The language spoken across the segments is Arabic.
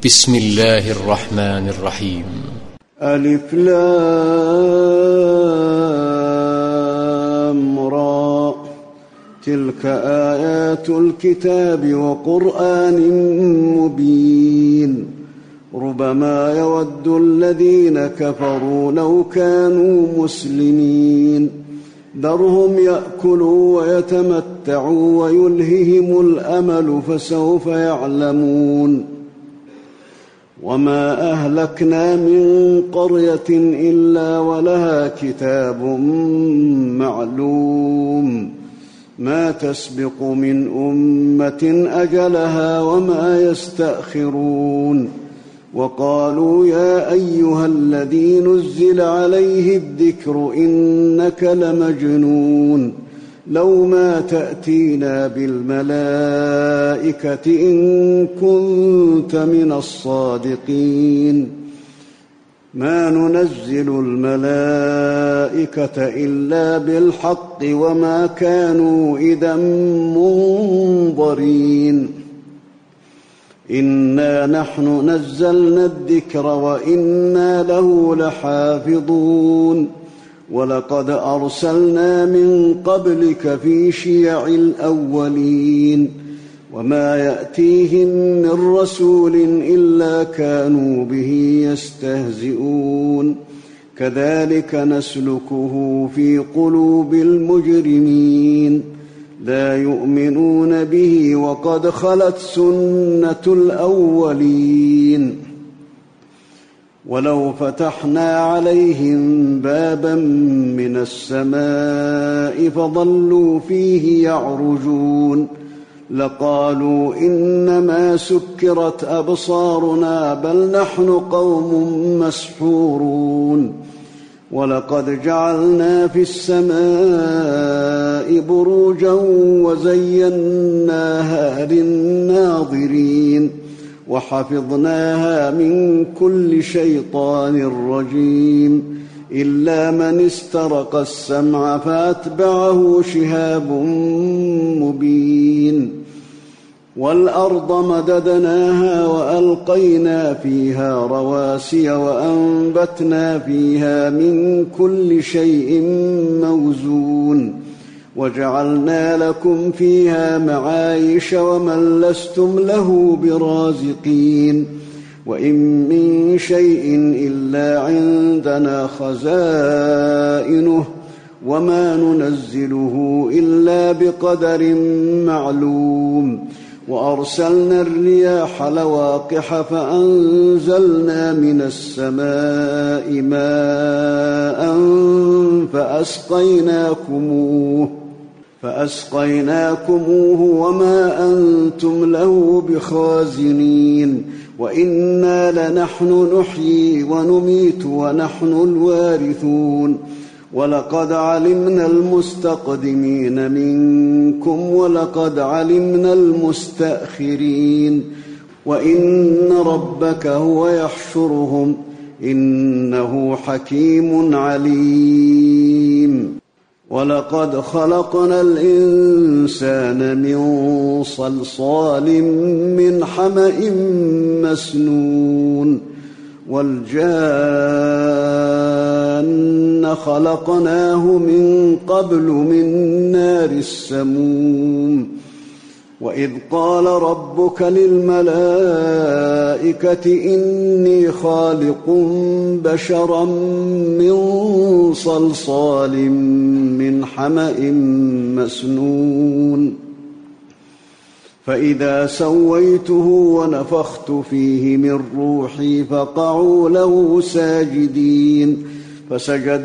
بسم الله الرحمن الرحيم. ألف لام را، تلك آيات الكتاب وقرآن مبين. ربما يود الذين كفروا لو كانوا مسلمين، ذرهم يأكلوا ويتمتعوا ويلههم الأمل فسوف يعلمون. وما أهلكنا من قرية إلا ولها كتاب معلوم، ما تسبق من أمة أجلها وما يستأخرون. وقالوا يا أيها الذي نزل عليه الذكر إنك لمجنون، لو ما تأتينا بالملائكة إن كنت من الصادقين. ما ننزل الملائكة إلا بالحق وما كانوا إذا منظرين. إنا نحن نزلنا الذكر وإنا له لحافظون. ولقد أرسلنا من قبلك في شيع الأولين، وما يأتيهم من رسول إلا كانوا به يستهزئون. كذلك نسلكه في قلوب المجرمين، لا يؤمنون به وقد خلت سنة الأولين. ولو فتحنا عليهم بابا من السماء فظلوا فيه يعرجون لقالوا إنما سكرت أبصارنا بل نحن قوم مسحورون. ولقد جعلنا في السماء بروجا وزيناها للناظرين وحفظناها من كل شيطان رجيم إلا من استرق السمع فأتبعه شهاب مبين. والأرض مددناها وألقينا فيها رواسي وأنبتنا فيها من كل شيء موزون وجعلنا لكم فيها معايش ومن لستم له برازقين. وإن من شيء إلا عندنا خزائنه وما ننزله إلا بقدر معلوم. وأرسلنا الرياح لواقح فأنزلنا من السماء ماء فأسقيناكموه وما أنتم له بخازنين. وإنا لنحن نحيي ونميت ونحن الوارثون. ولقد علمنا المستقدمين منكم ولقد علمنا المستأخرين. وإن ربك هو يحشرهم إنه حكيم عليم. ولقد خلقنا الإنسان من صلصال من حمأ مسنون. والجان خلقناه من قبل من نار السموم. وإذ قال ربك للملائكة إني خالق بشرا من صلصال من حمأ مسنون. فإذا سويته ونفخت فيه من روحي فقعوا له ساجدين. فسجد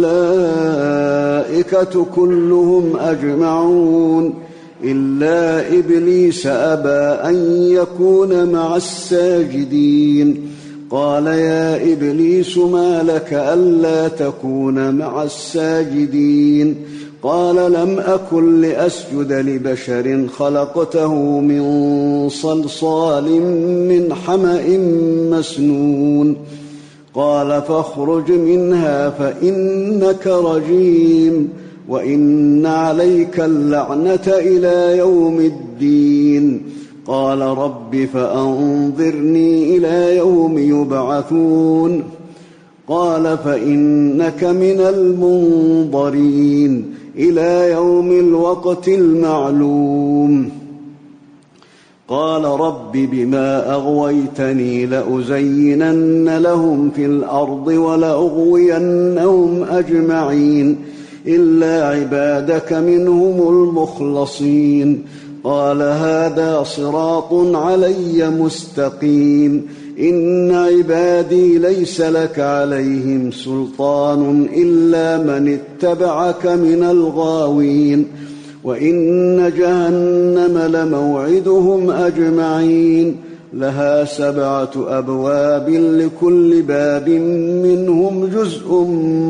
الملائكة كلهم أجمعون إلا إبليس أبى أن يكون مع الساجدين. قال يا إبليس ما لك ألا تكون مع الساجدين؟ قال لم أكن لأسجد لبشر خلقته من صلصال من حمأ مسنون. قال فاخرج منها فإنك رجيم وإن عليك اللعنة إلى يوم الدين. قال رب فأنظرني إلى يوم يبعثون قال فإنك من المنظرين إلى يوم الوقت المعلوم قال رب بما أغويتني لأزينن لهم في الأرض ولأغوينهم أجمعين إلا عبادك منهم المخلصين قال هذا صراط علي مستقيم إن عبادي ليس لك عليهم سلطان إلا من اتبعك من الغاوين وإن جهنم لموعدهم أجمعين لها 7 أبواب لكل باب منهم جزء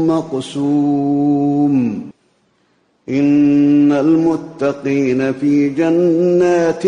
مقسوم إن المتقين في جنات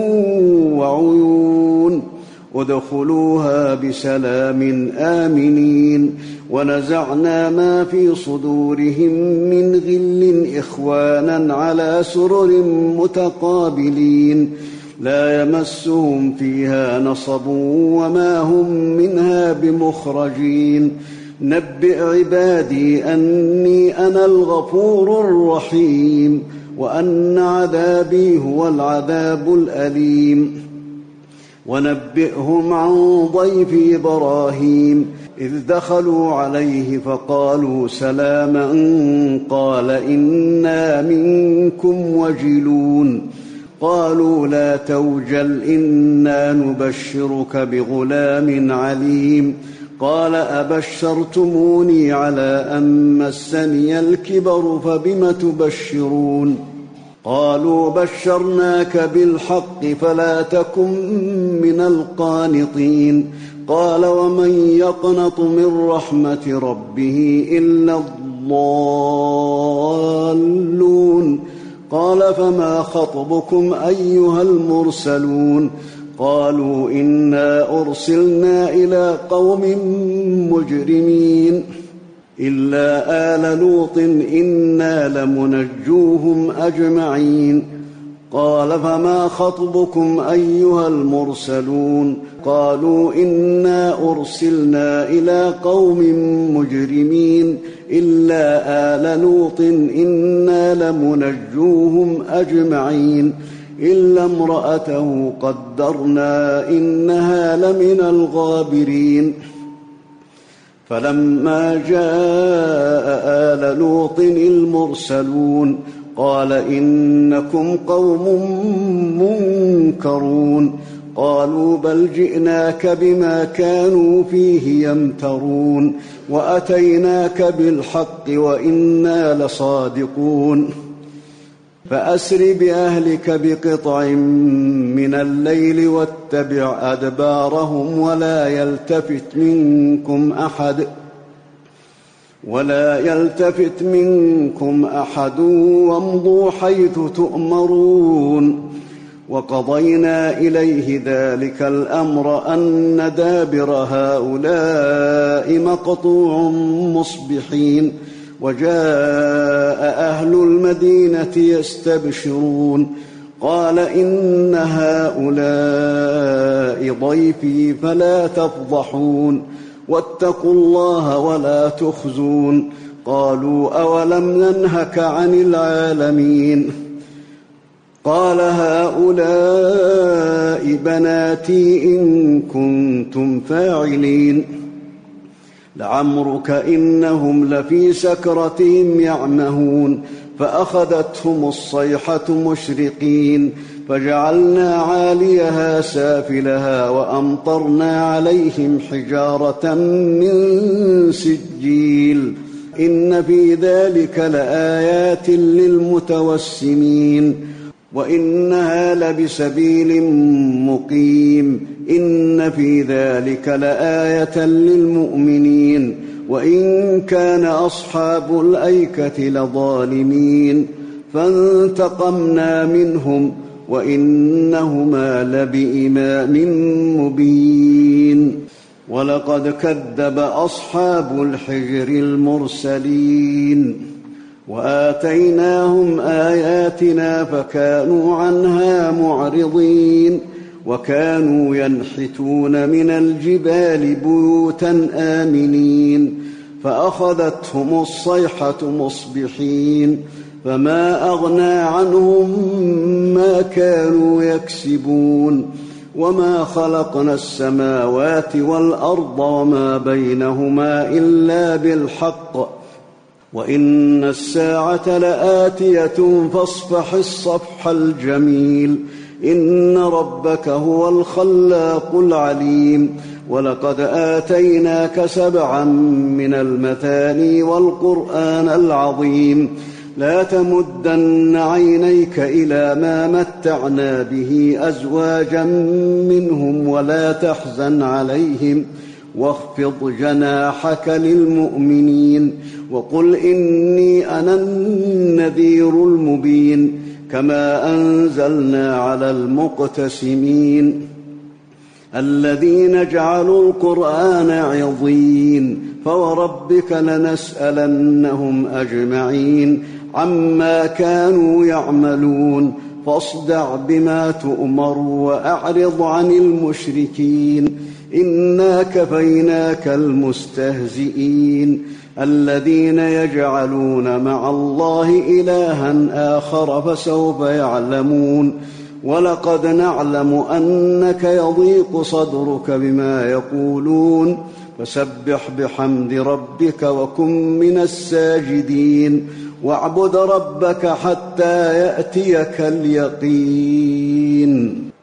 وعيون ادخلوها بسلام آمنين ونزعنا ما في صدورهم من غل إخوانا على سرر متقابلين لا يمسهم فيها نصب وما هم منها بمخرجين نبئ عبادي أني أنا الغفور الرحيم وأن عذابي هو العذاب الأليم ونبئهم عن ضيف إبراهيم إذ دخلوا عليه فقالوا سلاما قال إنا منكم وجلون قالوا لا توجل إنا نبشرك بغلام عليم قال أبشرتموني على أن مسني الكبر فبم تبشرون قالوا بشرناك بالحق فلا تكن من القانطين قال ومن يقنط من رحمة ربه إلا الضالون قال فما خطبكم أيها المرسلون قالوا إنا أرسلنا إلى قوم مجرمين إلا آل لوط إنا لمنجوهم أجمعين قال فما خطبكم أيها المرسلون قالوا إنا أرسلنا إلى قوم مجرمين إلا آل لوط إنا لمنجوهم أجمعين إلا امرأته قدرنا إنها لمن الغابرين فلما جاء آل لوط المرسلون قال إنكم قوم منكرون قالوا بل جئناك بما كانوا فيه يمترون وأتيناك بالحق وإنا لصادقون فأسر بأهلك بقطع من الليل واتبع أدبارهم ولا يلتفت منكم أحد وامضوا حيث تؤمرون وقضينا إليه ذلك الأمر أن دابر هؤلاء مقطوع مصبحين وجاء أهل المدينة يستبشرون قال إن هؤلاء ضيفي فلا تفضحون واتقوا الله ولا تخزون قالوا أولم ننهك عن العالمين قال هؤلاء بناتي إن كنتم فاعلين لعمرك إنهم لفي سكرتهم يعمهون فأخذتهم الصيحة مشرقين فجعلنا عاليها سافلها وأمطرنا عليهم حجارة من سجيل إن في ذلك لآيات للمتوسمين وإنها لبسبيل مقيم إن في ذلك لآية للمؤمنين وإن كان أصحاب الأيكة لظالمين فانتقمنا منهم وإنهما لبإمام مبين ولقد كذب أصحاب الحجر المرسلين وآتيناهم آياتنا فكانوا عنها معرضين وكانوا ينحتون من الجبال بيوتا آمنين فأخذتهم الصيحة مصبحين فما أغنى عنهم ما كانوا يكسبون وما خلقنا السماوات والأرض وما بينهما إلا بالحق وإن الساعة لآتية فاصفح الصفح الجميل إن ربك هو الخلاق العليم ولقد آتيناك 7 من المثاني والقرآن العظيم لا تمدن عينيك إلى ما متعنا به أزواجا منهم ولا تحزن عليهم واخفض جناحك للمؤمنين وقل إني أنا النذير المبين كما أنزلنا على المقتسمين الذين جعلوا القرآن عضين فوربك لنسألنهم أجمعين عما كانوا يعملون فاصدع بما تؤمر وأعرض عن المشركين إنا كفيناك المستهزئين الذين يجعلون مع الله إلها آخر فسوف يعلمون ولقد نعلم أنك يضيق صدرك بما يقولون فسبح بحمد ربك وكن من الساجدين واعبد ربك حتى يأتيك اليقين